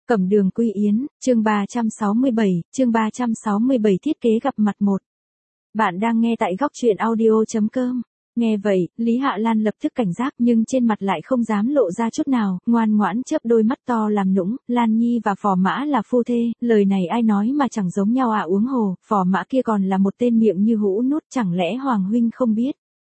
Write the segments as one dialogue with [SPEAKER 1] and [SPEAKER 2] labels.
[SPEAKER 1] Cẩm Đường Quy Yến, chương 367 thiết kế gặp mặt 1. Bạn đang nghe tại góc truyện audio.com. Nghe vậy, Lý Hạ Lan lập tức cảnh giác nhưng trên mặt lại không dám lộ ra chút nào, ngoan ngoãn chớp đôi mắt to làm nũng, Lan Nhi và Phò Mã là phu thê, lời này ai nói mà chẳng giống nhau à, uống hồ, Phò Mã kia còn là một tên miệng như hũ nút, chẳng lẽ Hoàng huynh không biết.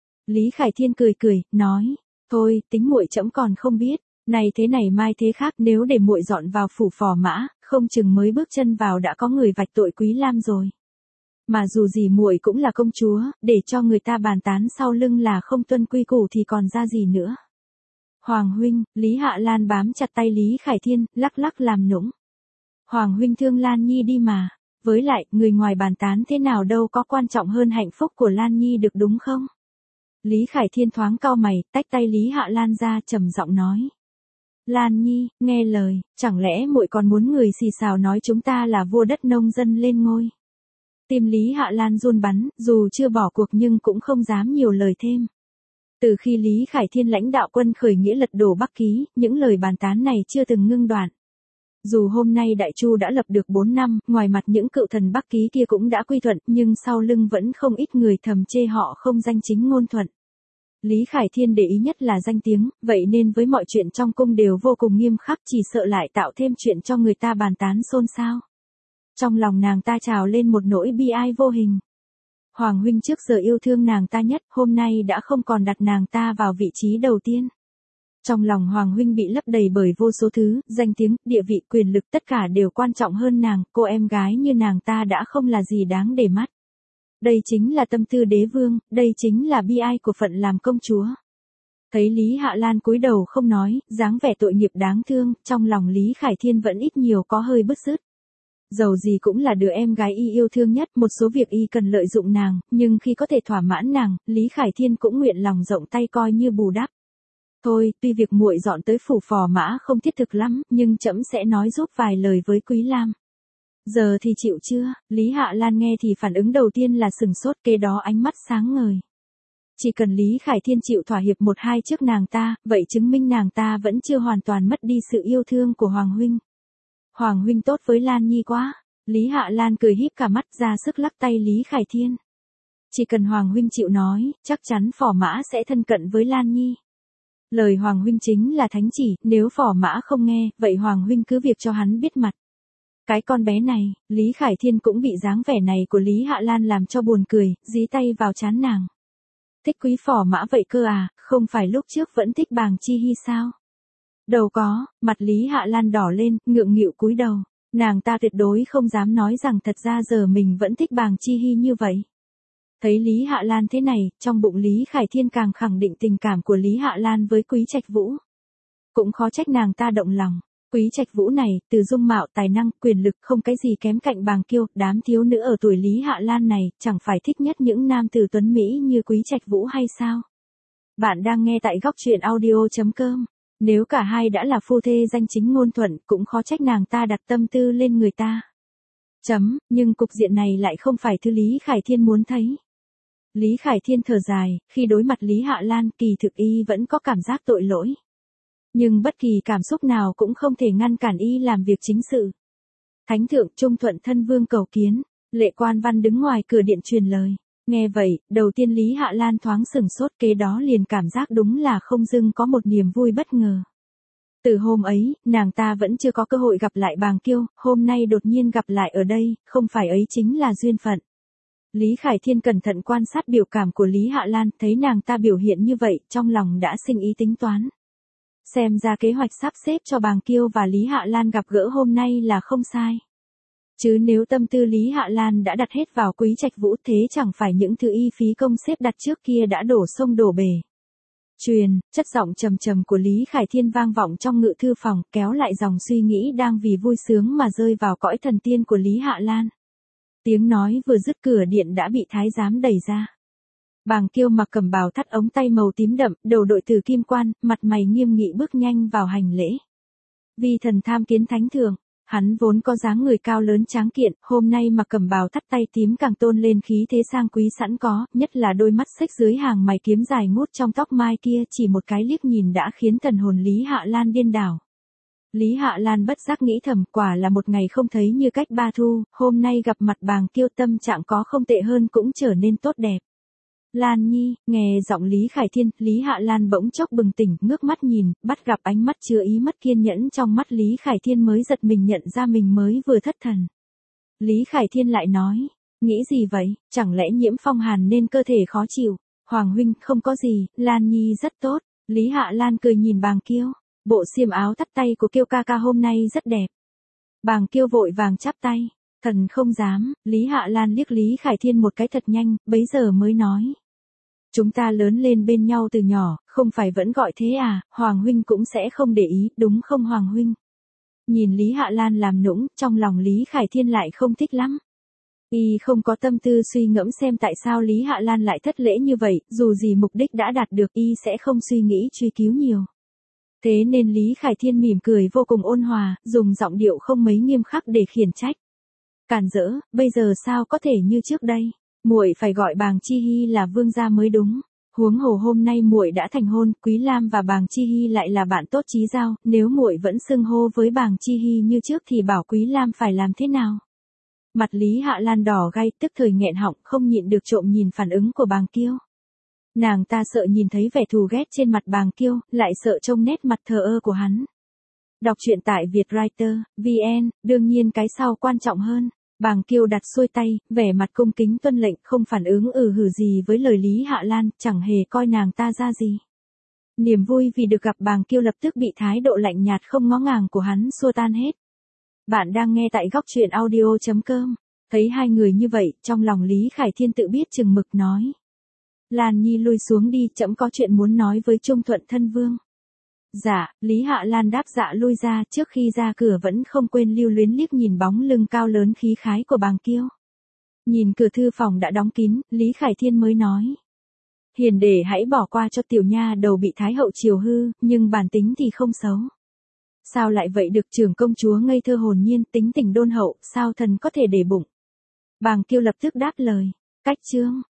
[SPEAKER 1] Lý Khải Thiên cười cười, nói, thôi, tính muội trẫm còn không biết. Này thế này mai thế khác, nếu để muội dọn vào phủ Phò Mã, không chừng mới bước chân vào đã có người vạch tội Quý Lam rồi. Mà dù gì muội cũng là công chúa, để cho người ta bàn tán sau lưng là không tuân quy củ thì còn ra gì nữa. Hoàng huynh, Lý Hạ Lan bám chặt tay Lý Khải Thiên, lắc lắc làm nũng. Hoàng huynh thương Lan Nhi đi mà, với lại, người ngoài bàn tán thế nào đâu có quan trọng hơn hạnh phúc của Lan Nhi được đúng không? Lý Khải Thiên thoáng cau mày, tách tay Lý Hạ Lan ra, trầm giọng nói. Lan Nhi, nghe lời, chẳng lẽ muội còn muốn người xì xào nói chúng ta là vua đất nông dân lên ngôi? Tim Lý Hạ Lan run bắn, dù chưa bỏ cuộc nhưng cũng không dám nhiều lời thêm. Từ khi Lý Khải Thiên lãnh đạo quân khởi nghĩa lật đổ Bắc Ký, những lời bàn tán này chưa từng ngưng đoạn. Dù hôm nay Đại Chu đã lập được 4 năm, ngoài mặt những cựu thần Bắc Ký kia cũng đã quy thuận, nhưng sau lưng vẫn không ít người thầm chê họ không danh chính ngôn thuận. Lý Khải Thiên để ý nhất là danh tiếng, vậy nên với mọi chuyện trong cung đều vô cùng nghiêm khắc, chỉ sợ lại tạo thêm chuyện cho người ta bàn tán xôn xao. Trong lòng nàng ta trào lên một nỗi bi ai vô hình. Hoàng huynh trước giờ yêu thương nàng ta nhất, hôm nay đã không còn đặt nàng ta vào vị trí đầu tiên. Trong lòng Hoàng huynh bị lấp đầy bởi vô số thứ, danh tiếng, địa vị, quyền lực tất cả đều quan trọng hơn nàng, cô em gái như nàng ta đã không là gì đáng để mắt. Đây chính là tâm tư đế vương, đây chính là bi ai của phận làm công chúa. Thấy Lý Hạ Lan cúi đầu không nói, dáng vẻ tội nghiệp đáng thương, trong lòng Lý Khải Thiên vẫn ít nhiều có hơi bứt rứt. Dầu gì cũng là đứa em gái y yêu thương nhất, một số việc y cần lợi dụng nàng, nhưng khi có thể thỏa mãn nàng, Lý Khải Thiên cũng nguyện lòng rộng tay coi như bù đắp. Thôi, tuy việc muội dọn tới phủ Phò Mã không thiết thực lắm, nhưng trẫm sẽ nói giúp vài lời với Quý Lam. Giờ thì chịu chưa? Lý Hạ Lan nghe thì phản ứng đầu tiên là sừng sốt, kế đó ánh mắt sáng ngời. Chỉ cần Lý Khải Thiên chịu thỏa hiệp một hai trước nàng ta, vậy chứng minh nàng ta vẫn chưa hoàn toàn mất đi sự yêu thương của Hoàng huynh. Hoàng huynh tốt với Lan Nhi quá. Lý Hạ Lan cười híp cả mắt ra sức lắc tay Lý Khải Thiên. Chỉ cần Hoàng huynh chịu nói, chắc chắn Phò Mã sẽ thân cận với Lan Nhi. Lời Hoàng huynh chính là thánh chỉ, nếu Phò Mã không nghe, vậy Hoàng huynh cứ việc cho hắn biết mặt. Cái con bé này, Lý Khải Thiên cũng bị dáng vẻ này của Lý Hạ Lan làm cho buồn cười, dí tay vào trán nàng. Thích Quý Phò Mã vậy cơ à, không phải lúc trước vẫn thích Bàng Chi Hy sao? Đâu có, mặt Lý Hạ Lan đỏ lên, ngượng nghịu cúi đầu. Nàng ta tuyệt đối không dám nói rằng thật ra giờ mình vẫn thích Bàng Chi Hy như vậy. Thấy Lý Hạ Lan thế này, trong bụng Lý Khải Thiên càng khẳng định tình cảm của Lý Hạ Lan với Quý Trạch Vũ. Cũng khó trách nàng ta động lòng. Quý Trạch Vũ này, từ dung mạo, tài năng, quyền lực không cái gì kém cạnh Bàng Kiêu, đám thiếu nữ ở tuổi Lý Hạ Lan này, chẳng phải thích nhất những nam tử tuấn Mỹ như Quý Trạch Vũ hay sao? Bạn đang nghe tại góc truyện audio.com. Nếu cả hai đã là phu thê danh chính ngôn thuận, cũng khó trách nàng ta đặt tâm tư lên người ta. Nhưng cục diện này lại không phải thứ Lý Khải Thiên muốn thấy. Lý Khải Thiên thở dài, khi đối mặt Lý Hạ Lan, kỳ thực y vẫn có cảm giác tội lỗi. Nhưng bất kỳ cảm xúc nào cũng không thể ngăn cản y làm việc chính sự. Thánh thượng Trung Thuận thân vương cầu kiến, Lệ Quan Văn đứng ngoài cửa điện truyền lời. Nghe vậy, đầu tiên Lý Hạ Lan thoáng sừng sốt, kế đó liền cảm giác đúng là không dưng có một niềm vui bất ngờ. Từ hôm ấy, nàng ta vẫn chưa có cơ hội gặp lại Bàng Kiêu, hôm nay đột nhiên gặp lại ở đây, không phải ấy chính là duyên phận. Lý Khải Thiên cẩn thận quan sát biểu cảm của Lý Hạ Lan, thấy nàng ta biểu hiện như vậy, trong lòng đã sinh ý tính toán. Xem ra kế hoạch sắp xếp cho Bàng Kiêu và Lý Hạ Lan gặp gỡ hôm nay là không sai. Chứ nếu tâm tư Lý Hạ Lan đã đặt hết vào Quý Trạch Vũ, thế chẳng phải những thứ y phí công xếp đặt trước kia đã đổ sông đổ bể. Chất giọng trầm trầm của Lý Khải Thiên vang vọng trong ngự thư phòng, kéo lại dòng suy nghĩ đang vì vui sướng mà rơi vào cõi thần tiên của Lý Hạ Lan. Tiếng nói vừa dứt, cửa điện đã bị thái giám đẩy ra. Bàng Kiêu mặc cẩm bào thắt ống tay màu tím đậm, đầu đội tử kim quan, mặt mày nghiêm nghị bước nhanh vào hành lễ. Vi thần tham kiến thánh thượng. Hắn vốn có dáng người cao lớn tráng kiện, hôm nay mặc cẩm bào thắt tay tím càng tôn lên khí thế sang quý sẵn có, nhất là đôi mắt xếch dưới hàng mày kiếm dài ngút trong tóc mai kia, chỉ một cái liếc nhìn đã khiến thần hồn Lý Hạ Lan điên đảo. Lý Hạ Lan bất giác nghĩ thầm, quả là một ngày không thấy như cách ba thu, hôm nay gặp mặt Bàng Kiêu tâm trạng có không tệ hơn cũng trở nên tốt đẹp. Lan Nhi, nghe giọng Lý Khải Thiên, Lý Hạ Lan bỗng chốc bừng tỉnh, ngước mắt nhìn, bắt gặp ánh mắt chứa ý mất kiên nhẫn trong mắt Lý Khải Thiên mới giật mình nhận ra mình mới vừa thất thần. Lý Khải Thiên lại nói, nghĩ gì vậy, chẳng lẽ nhiễm phong hàn nên cơ thể khó chịu? Hoàng huynh, không có gì, Lan Nhi rất tốt. Lý Hạ Lan cười nhìn Bàng Kiêu, bộ xiêm áo thắt tay của Kiêu ca ca hôm nay rất đẹp. Bàng Kiêu vội vàng chắp tay, thần không dám. Lý Hạ Lan liếc Lý Khải Thiên một cái thật nhanh, bấy giờ mới nói. Chúng ta lớn lên bên nhau từ nhỏ, không phải vẫn gọi thế à, Hoàng huynh cũng sẽ không để ý, đúng không Hoàng huynh? Nhìn Lý Hạ Lan làm nũng, trong lòng Lý Khải Thiên lại không thích lắm. Y không có tâm tư suy ngẫm xem tại sao Lý Hạ Lan lại thất lễ như vậy, dù gì mục đích đã đạt được y sẽ không suy nghĩ truy cứu nhiều. Thế nên Lý Khải Thiên mỉm cười vô cùng ôn hòa, dùng giọng điệu không mấy nghiêm khắc để khiển trách. Cản rỡ, bây giờ sao có thể như trước đây? Muội phải gọi Bàng Chi Hy là vương gia mới đúng. Huống hồ hôm nay muội đã thành hôn, Quý Lam và Bàng Chi Hy lại là bạn tốt chí giao, nếu muội vẫn xưng hô với Bàng Chi Hy như trước thì bảo Quý Lam phải làm thế nào? Mặt Lý Hạ Lan đỏ gay, tức thời nghẹn họng, không nhịn được trộm nhìn phản ứng của Bàng Kiêu. Nàng ta sợ nhìn thấy vẻ thù ghét trên mặt Bàng Kiêu, lại sợ trông nét mặt thờ ơ của hắn. Đọc truyện tại vietwriter.vn, đương nhiên cái sau quan trọng hơn. Bàng Kiêu đặt xuôi tay, vẻ mặt cung kính tuân lệnh, không phản ứng hử gì với lời Lý Hạ Lan, chẳng hề coi nàng ta ra gì. Niềm vui vì được gặp Bàng Kiêu lập tức bị thái độ lạnh nhạt không ngó ngàng của hắn xua tan hết. Bạn đang nghe tại góc truyện audio.com. Thấy hai người như vậy, trong lòng Lý Khải Thiên tự biết chừng mực nói. Lan Nhi lui xuống đi, trẫm có chuyện muốn nói với Trung Thuận Thân Vương. Dạ, Lý Hạ Lan đáp dạ lui ra, trước khi ra cửa vẫn không quên lưu luyến liếc nhìn bóng lưng cao lớn khí khái của Bàng Kiêu. Nhìn cửa thư phòng đã đóng kín, Lý Khải Thiên mới nói. Hiền để hãy bỏ qua cho tiểu nha đầu bị Thái hậu chiều hư, nhưng bản tính thì không xấu. Sao lại vậy được, trưởng công chúa ngây thơ hồn nhiên, tính tình đôn hậu, sao thần có thể để bụng? Bàng Kiêu lập tức đáp lời. Cách chương.